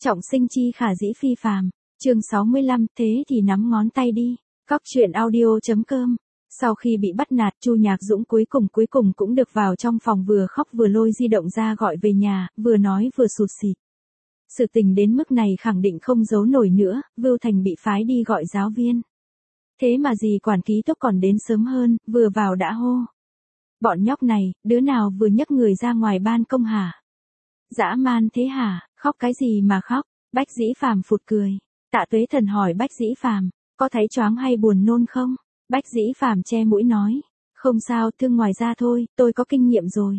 Trọng sinh chi khả dĩ phi phàm. Chương 65, thế thì nắm ngón tay đi. Cóc truyện audio.com. Sau khi bị bắt nạt, Chu Nhạc Dũng cuối cùng cũng được vào trong phòng, vừa khóc vừa lôi di động ra gọi về nhà, vừa nói vừa sụt sịt. Sự tình đến mức này khẳng định không giấu nổi nữa, Vưu Thành bị phái đi gọi giáo viên. Thế mà dì quản ký túc còn đến sớm hơn, vừa vào đã hô. Bọn nhóc này, đứa nào vừa nhấc người ra ngoài ban công hả? Dã man thế hả, khóc cái gì mà khóc? Bách Dĩ Phàm phụt cười. Tạ Tuế Thần hỏi Bách Dĩ Phàm, có thấy choáng hay buồn nôn không? Bách Dĩ Phàm che mũi nói, không sao, thương ngoài da thôi, tôi có kinh nghiệm rồi.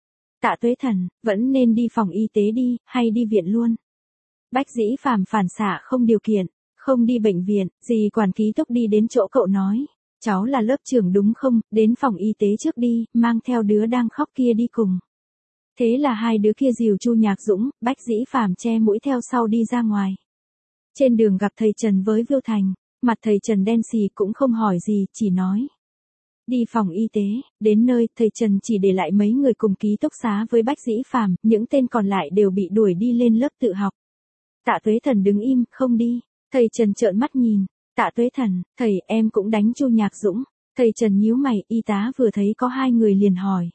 Tạ Tuế Thần, vẫn nên đi phòng y tế đi, hay đi viện luôn? Bách Dĩ Phàm phản xạ không điều kiện, không đi bệnh viện, dì quản ký túc đi đến chỗ cậu nói, cháu là lớp trưởng đúng không, đến phòng y tế trước đi, mang theo đứa đang khóc kia đi cùng. Thế là hai đứa kia dìu Chu Nhạc Dũng, Bách Dĩ Phàm che mũi theo sau đi ra ngoài. Trên đường gặp thầy Trần với Vưu Thành, mặt thầy Trần đen xì cũng không hỏi gì, chỉ nói. Đi phòng y tế, đến nơi, thầy Trần chỉ để lại mấy người cùng ký túc xá với Bách Dĩ Phàm, những tên còn lại đều bị đuổi đi lên lớp tự học. Tạ Tuế Thần đứng im, không đi. Thầy Trần trợn mắt nhìn. Tạ Tuế Thần, thầy, em cũng đánh Chu Nhạc Dũng. Thầy Trần nhíu mày, y tá vừa thấy có hai người liền hỏi.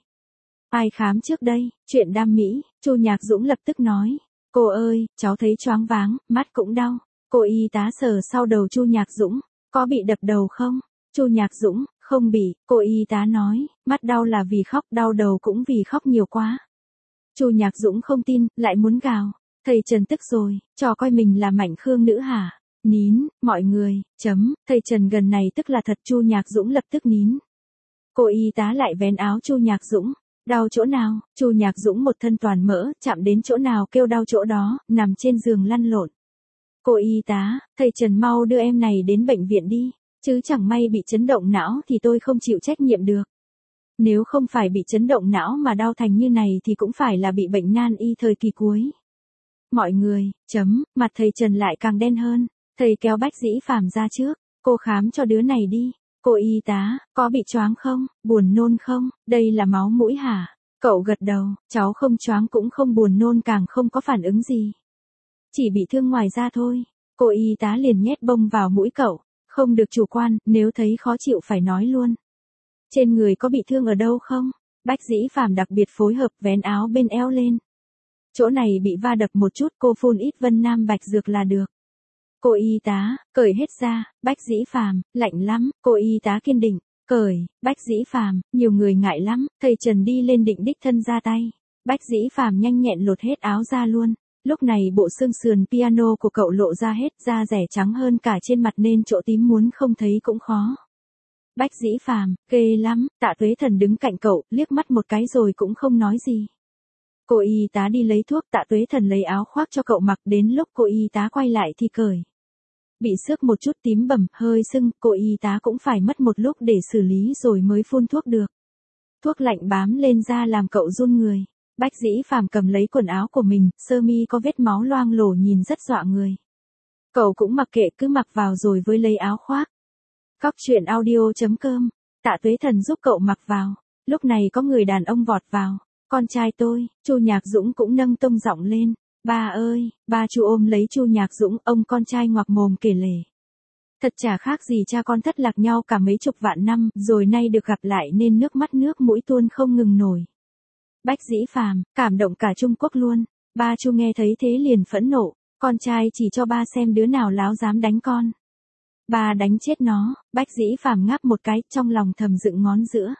Ai khám trước đây? Chuyện đam mỹ. Chu Nhạc Dũng lập tức nói. Cô ơi, cháu thấy choáng váng, mắt cũng đau. Cô y tá sờ sau đầu Chu Nhạc Dũng. Có bị đập đầu không? Chu Nhạc Dũng, không bị. Cô y tá nói, mắt đau là vì khóc, đau đầu cũng vì khóc nhiều quá. Chu Nhạc Dũng không tin, lại muốn gào. Thầy Trần tức rồi, trò coi mình là mảnh khương nữ hả? Nín, mọi người, thầy Trần gần này tức là thật. Chu Nhạc Dũng lập tức nín. Cô y tá lại vén áo Chu Nhạc Dũng. Đau chỗ nào? Chu Nhạc Dũng một thân toàn mỡ, chạm đến chỗ nào kêu đau chỗ đó, nằm trên giường lăn lộn. Cô y tá, thầy Trần mau đưa em này đến bệnh viện đi, chứ chẳng may bị chấn động não thì tôi không chịu trách nhiệm được. Nếu không phải bị chấn động não mà đau thành như này thì cũng phải là bị bệnh nan y thời kỳ cuối. Mọi người, mặt thầy Trần lại càng đen hơn, thầy kéo Bách Dĩ Phàm ra trước, cô khám cho đứa này đi. Cô y tá, có bị choáng không, buồn nôn không, đây là máu mũi hả? Cậu gật đầu, cháu không choáng cũng không buồn nôn, càng không có phản ứng gì. Chỉ bị thương ngoài da thôi. Cô y tá liền nhét bông vào mũi cậu, không được chủ quan, nếu thấy khó chịu phải nói luôn. Trên người có bị thương ở đâu không? Bách Dĩ Phàm đặc biệt phối hợp vén áo bên eo lên. Chỗ này bị va đập một chút, cô phun ít Vân Nam Bạch Dược là được. Cô y tá, cởi hết ra. Bách Dĩ Phàm, lạnh lắm. Cô y tá kiên định, cởi. Bách Dĩ Phàm, nhiều người ngại lắm. Thầy Trần đi lên định đích thân ra tay. Bách Dĩ Phàm nhanh nhẹn lột hết áo ra luôn. Lúc này bộ xương sườn piano của cậu lộ ra hết, da rẻ trắng hơn cả trên mặt nên chỗ tím muốn không thấy cũng khó. Bách Dĩ Phàm, ghê lắm. Tạ Tuế Thần đứng cạnh cậu, liếc mắt một cái rồi cũng không nói gì. Cô y tá đi lấy thuốc, Tạ Tuế Thần lấy áo khoác cho cậu mặc, đến lúc cô y tá quay lại thì cởi. Bị xước một chút tím bầm, hơi sưng, cô y tá cũng phải mất một lúc để xử lý rồi mới phun thuốc được. Thuốc lạnh bám lên da làm cậu run người. Bách Dĩ Phàm cầm lấy quần áo của mình, sơ mi có vết máu loang lổ nhìn rất dọa người. Cậu cũng mặc kệ, cứ mặc vào rồi với lấy áo khoác. Cóc truyện audio.com. Tạ Tuế Thần giúp cậu mặc vào. Lúc này có người đàn ông vọt vào. Con trai tôi. Chu Nhạc Dũng cũng nâng tông giọng lên. Ba ơi, ba. Chu ôm lấy Chu Nhạc Dũng, ông con trai ngoạc mồm kể lể. Thật chả khác gì cha con thất lạc nhau cả mấy chục vạn năm, rồi nay được gặp lại nên nước mắt nước mũi tuôn không ngừng nổi. Bách Dĩ Phàm, cảm động cả Trung Quốc luôn. Ba Chu nghe thấy thế liền phẫn nộ, con trai chỉ cho ba xem đứa nào láo dám đánh con. Ba đánh chết nó. Bách Dĩ Phàm ngáp một cái, trong lòng thầm dựng ngón giữa.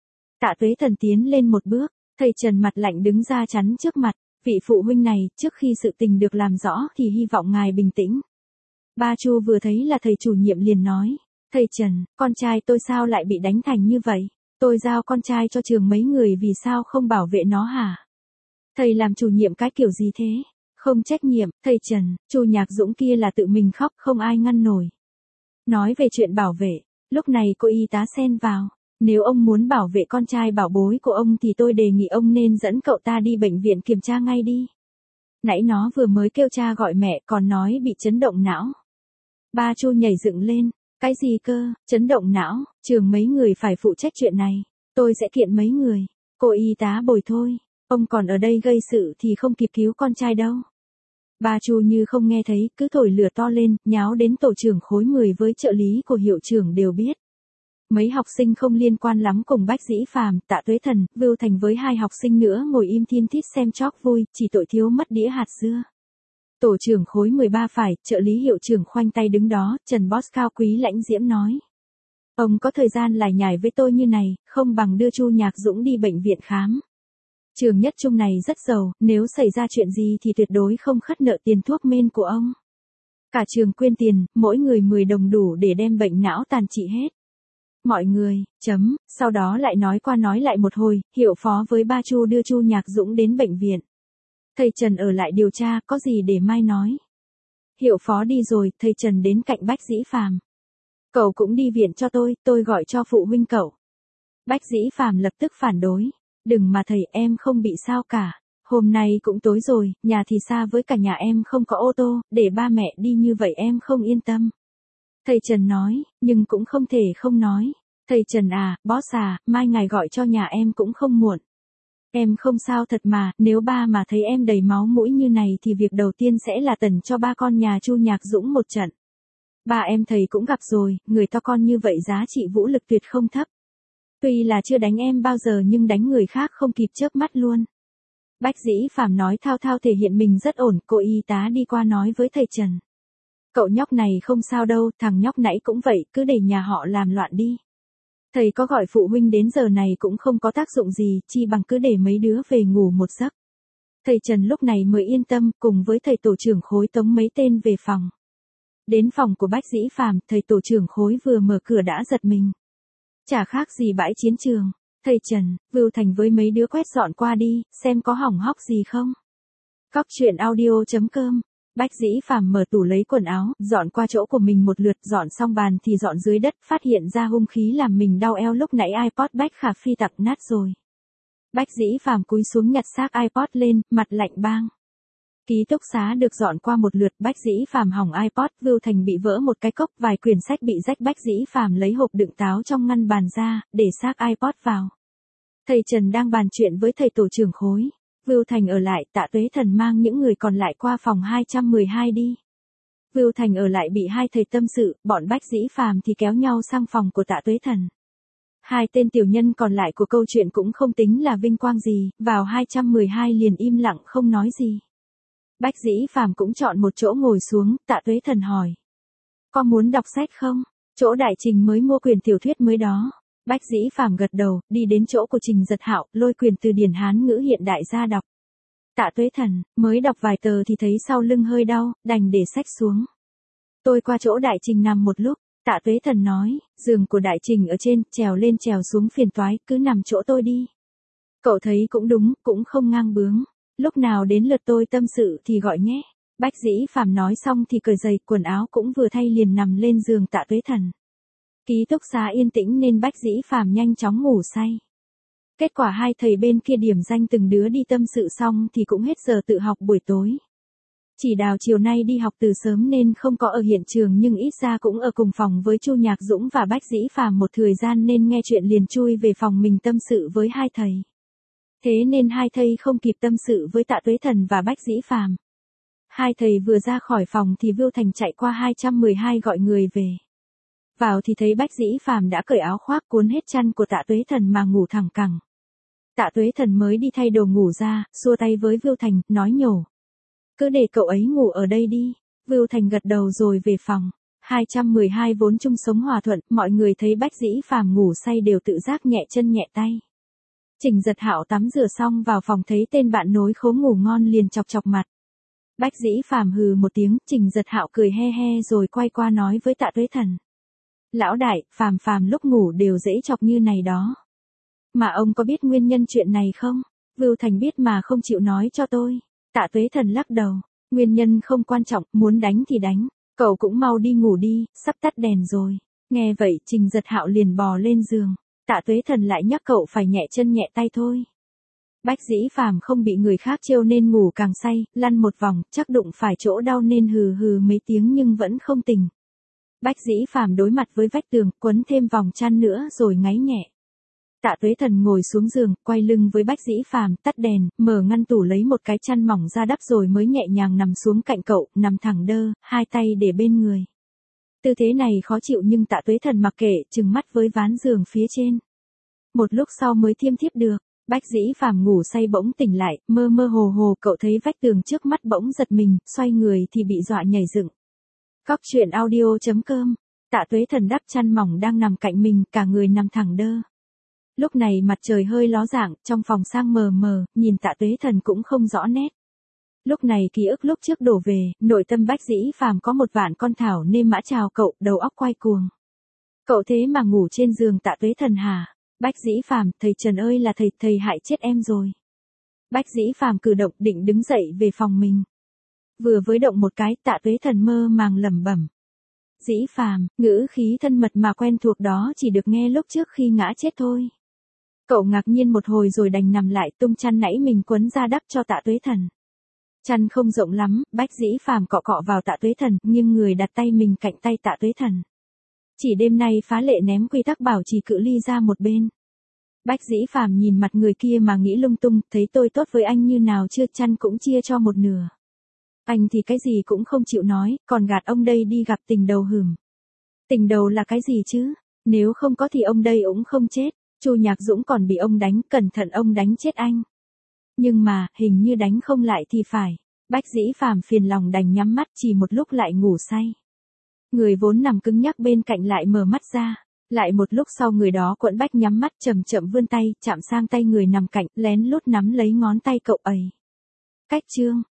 Tạ Tuế Thần tiến lên một bước, thầy Trần mặt lạnh đứng ra chắn trước mặt. Vị phụ huynh này, trước khi sự tình được làm rõ thì hy vọng ngài bình tĩnh. Ba Chu vừa thấy là thầy chủ nhiệm liền nói. Thầy Trần, con trai tôi sao lại bị đánh thành như vậy? Tôi giao con trai cho trường mấy người, vì sao không bảo vệ nó hả? Thầy làm chủ nhiệm cái kiểu gì thế? Không trách nhiệm. Thầy Trần, Chu Nhạc Dũng kia là tự mình khóc, không ai ngăn nổi. Nói về chuyện bảo vệ, lúc này cô y tá xen vào. Nếu ông muốn bảo vệ con trai bảo bối của ông thì tôi đề nghị ông nên dẫn cậu ta đi bệnh viện kiểm tra ngay đi. Nãy nó vừa mới kêu cha gọi mẹ, còn nói bị chấn động não. Ba Chu nhảy dựng lên. Cái gì cơ, chấn động não, trường mấy người phải phụ trách chuyện này. Tôi sẽ kiện mấy người. Cô y tá bồi thôi. Ông còn ở đây gây sự thì không kịp cứu con trai đâu. Ba Chu như không nghe thấy, cứ thổi lửa to lên, nháo đến tổ trưởng khối 10 với trợ lý của hiệu trưởng đều biết. Mấy học sinh không liên quan lắm cùng Bách Dĩ Phàm, Tạ Tuế Thần, Vưu Thành với 2 học sinh nữa ngồi im thiên thít xem chóc vui, chỉ tội thiếu mất đĩa hạt dưa. Tổ trưởng khối 13 phải, trợ lý hiệu trưởng khoanh tay đứng đó, Trần Boss cao quý lãnh diễm nói. Ông có thời gian lải nhải với tôi như này, không bằng đưa Chu Nhạc Dũng đi bệnh viện khám. Trường Nhất Trung này rất giàu, nếu xảy ra chuyện gì thì tuyệt đối không khất nợ tiền thuốc men của ông. Cả trường quyên tiền, mỗi người 10 đồng đủ để đem bệnh não tàn trị hết. Mọi người, sau đó lại nói qua nói lại một hồi, hiệu phó với ba Chu đưa Chu Nhạc Dũng đến bệnh viện. Thầy Trần ở lại điều tra, có gì để mai nói. Hiệu phó đi rồi, thầy Trần đến cạnh Bách Dĩ Phàm. Cậu cũng đi viện cho tôi gọi cho phụ huynh cậu. Bách Dĩ Phàm lập tức phản đối. Đừng mà thầy, em không bị sao cả. Hôm nay cũng tối rồi, nhà thì xa với cả nhà em không có ô tô, để ba mẹ đi như vậy em không yên tâm. Thầy Trần nói, nhưng cũng không thể không nói. Thầy Trần à, boss à, mai ngài gọi cho nhà em cũng không muộn. Em không sao thật mà, nếu ba mà thấy em đầy máu mũi như này thì việc đầu tiên sẽ là tẩn cho ba con nhà Chu Nhạc Dũng một trận. Ba em thầy cũng gặp rồi, người to con như vậy giá trị vũ lực tuyệt không thấp. Tuy là chưa đánh em bao giờ nhưng đánh người khác không kịp chớp mắt luôn. Bách Dĩ Phàm nói thao thao thể hiện mình rất ổn, cô y tá đi qua nói với thầy Trần. Cậu nhóc này không sao đâu, thằng nhóc nãy cũng vậy, cứ để nhà họ làm loạn đi. Thầy có gọi phụ huynh đến giờ này cũng không có tác dụng gì, chi bằng cứ để mấy đứa về ngủ một giấc. Thầy Trần lúc này mới yên tâm, cùng với thầy tổ trưởng khối tống mấy tên về phòng. Đến phòng của Bách Dĩ Phàm, thầy tổ trưởng khối vừa mở cửa đã giật mình. Chả khác gì bãi chiến trường. Thầy Trần, Vưu Thành với mấy đứa quét dọn qua đi, xem có hỏng hóc gì không. Cóc truyện audio.com. Bách Dĩ Phàm mở tủ lấy quần áo, dọn qua chỗ của mình một lượt, dọn xong bàn thì dọn dưới đất, phát hiện ra hung khí làm mình đau eo, lúc nãy iPod Bách Khả Phi tặc nát rồi. Bách Dĩ Phàm cúi xuống nhặt xác iPod lên, mặt lạnh bang. Ký túc xá được dọn qua một lượt, Bách Dĩ Phàm hỏng iPod, Vưu Thành bị vỡ một cái cốc, vài quyển sách bị rách, Bách Dĩ Phàm lấy hộp đựng táo trong ngăn bàn ra, để xác iPod vào. Thầy Trần đang bàn chuyện với thầy tổ trưởng khối. Vưu Thành ở lại, Tạ Tuế Thần mang những người còn lại qua phòng 212 đi. Vưu Thành ở lại bị hai thầy tâm sự, bọn Bách Dĩ Phàm thì kéo nhau sang phòng của Tạ Tuế Thần. Hai tên tiểu nhân còn lại của câu chuyện cũng không tính là vinh quang gì, vào 212 liền im lặng không nói gì. Bách Dĩ Phàm cũng chọn một chỗ ngồi xuống, Tạ Tuế Thần hỏi. Có muốn đọc sách không? Chỗ Đại Trình mới mua quyển tiểu thuyết mới đó. Bách Dĩ Phàm gật đầu, đi đến chỗ của Trình Giật Hạo, lôi quyển từ điển Hán ngữ hiện đại ra đọc. Tạ Tuế Thần, mới đọc vài tờ thì thấy sau lưng hơi đau, đành để sách xuống. Tôi qua chỗ Đại Trình nằm một lúc, Tạ Tuế Thần nói, giường của Đại Trình ở trên, trèo lên trèo xuống phiền toái, cứ nằm chỗ tôi đi. Cậu thấy cũng đúng, cũng không ngang bướng. Lúc nào đến lượt tôi tâm sự thì gọi nhé. Bách Dĩ Phàm nói xong thì cởi giày, quần áo cũng vừa thay liền nằm lên giường Tạ Tuế Thần. Ký túc xá yên tĩnh nên Bách Dĩ Phàm nhanh chóng ngủ say. Kết quả hai thầy bên kia điểm danh từng đứa đi tâm sự xong thì cũng hết giờ tự học buổi tối. Chỉ Đào chiều nay đi học từ sớm nên không có ở hiện trường nhưng ít ra cũng ở cùng phòng với Chu Nhạc Dũng và Bách Dĩ Phàm một thời gian nên nghe chuyện liền chui về phòng mình tâm sự với hai thầy. Thế nên hai thầy không kịp tâm sự với Tạ Tuế Thần và Bách Dĩ Phàm. Hai thầy vừa ra khỏi phòng thì Vưu Thành chạy qua 212 gọi người về. Vào thì thấy Bách Dĩ Phàm đã cởi áo khoác cuốn hết chăn của Tạ Tuế Thần mà ngủ thẳng cẳng. Tạ Tuế Thần mới đi thay đồ ngủ ra, xua tay với Vưu Thành, nói nhổ. Cứ để cậu ấy ngủ ở đây đi. Vưu Thành gật đầu rồi về phòng. 212 vốn chung sống hòa thuận, mọi người thấy Bách Dĩ Phàm ngủ say đều tự giác nhẹ chân nhẹ tay. Trình Giật Hạo tắm rửa xong vào phòng thấy tên bạn nối khố ngủ ngon liền chọc chọc mặt. Bách Dĩ Phàm hừ một tiếng, Trình Giật Hạo cười he he rồi quay qua nói với Tạ Tuế Thần. Lão đại, Phàm lúc ngủ đều dễ chọc như này đó. Mà ông có biết nguyên nhân chuyện này không? Vưu Thành biết mà không chịu nói cho tôi. Tạ Tuế Thần lắc đầu. Nguyên nhân không quan trọng, muốn đánh thì đánh. Cậu cũng mau đi ngủ đi, sắp tắt đèn rồi. Nghe vậy Trình Giật Hạo liền bò lên giường. Tạ Tuế Thần lại nhắc cậu phải nhẹ chân nhẹ tay thôi. Bách Dĩ Phàm không bị người khác trêu nên ngủ càng say, lăn một vòng, chắc đụng phải chỗ đau nên hừ hừ mấy tiếng nhưng vẫn không tỉnh. Bách Dĩ Phàm đối mặt với vách tường, quấn thêm vòng chăn nữa rồi ngáy nhẹ. Tạ Tuế Thần ngồi xuống giường, quay lưng với Bách Dĩ Phàm, tắt đèn, mở ngăn tủ lấy một cái chăn mỏng ra đắp rồi mới nhẹ nhàng nằm xuống cạnh cậu, nằm thẳng đơ, hai tay để bên người. Tư thế này khó chịu nhưng Tạ Tuế Thần mặc kệ, trừng mắt với ván giường phía trên. Một lúc sau mới thiêm thiếp được. Bách Dĩ Phàm ngủ say bỗng tỉnh lại, mơ mơ hồ hồ cậu thấy vách tường trước mắt bỗng giật mình, xoay người thì bị dọa nhảy dựng. Cóc truyện audio.com. Tạ Tuế Thần đắp chăn mỏng đang nằm cạnh mình, cả người nằm thẳng đơ. Lúc này mặt trời hơi ló dạng, trong phòng sang mờ mờ, nhìn Tạ Tuế Thần cũng không rõ nét. Lúc này ký ức lúc trước đổ về, nội tâm Bách Dĩ Phàm có một vạn con thảo nên mã chào cậu, đầu óc quay cuồng. Cậu thế mà ngủ trên giường Tạ Tuế Thần hả? Bách Dĩ Phàm, thầy Trần ơi là thầy hại chết em rồi. Bách Dĩ Phàm cử động định đứng dậy về phòng mình. Vừa với động một cái, Tạ Tuế Thần mơ màng lẩm bẩm. Dĩ Phàm, ngữ khí thân mật mà quen thuộc đó chỉ được nghe lúc trước khi ngã chết thôi. Cậu ngạc nhiên một hồi rồi đành nằm lại tung chăn nãy mình quấn ra đắp cho Tạ Tuế Thần. Chăn không rộng lắm, Bách Dĩ Phàm cọ cọ vào Tạ Tuế Thần, nhưng người đặt tay mình cạnh tay Tạ Tuế Thần. Chỉ đêm nay phá lệ ném quy tắc bảo trì cự ly ra một bên. Bách Dĩ Phàm nhìn mặt người kia mà nghĩ lung tung, thấy tôi tốt với anh như nào chưa, chăn cũng chia cho một nửa. Anh thì cái gì cũng không chịu nói, còn gạt ông đây đi gặp tình đầu hửm. Tình đầu là cái gì chứ? Nếu không có thì ông đây cũng không chết. Chu Nhạc Dũng còn bị ông đánh, cẩn thận ông đánh chết anh. Nhưng mà, hình như đánh không lại thì phải. Bách Dĩ Phàm phiền lòng đành nhắm mắt, chỉ một lúc lại ngủ say. Người vốn nằm cứng nhắc bên cạnh lại mở mắt ra. Lại một lúc sau người đó quẫn bách nhắm mắt chậm chậm vươn tay, chạm sang tay người nằm cạnh, lén lút nắm lấy ngón tay cậu ấy. Cách chương.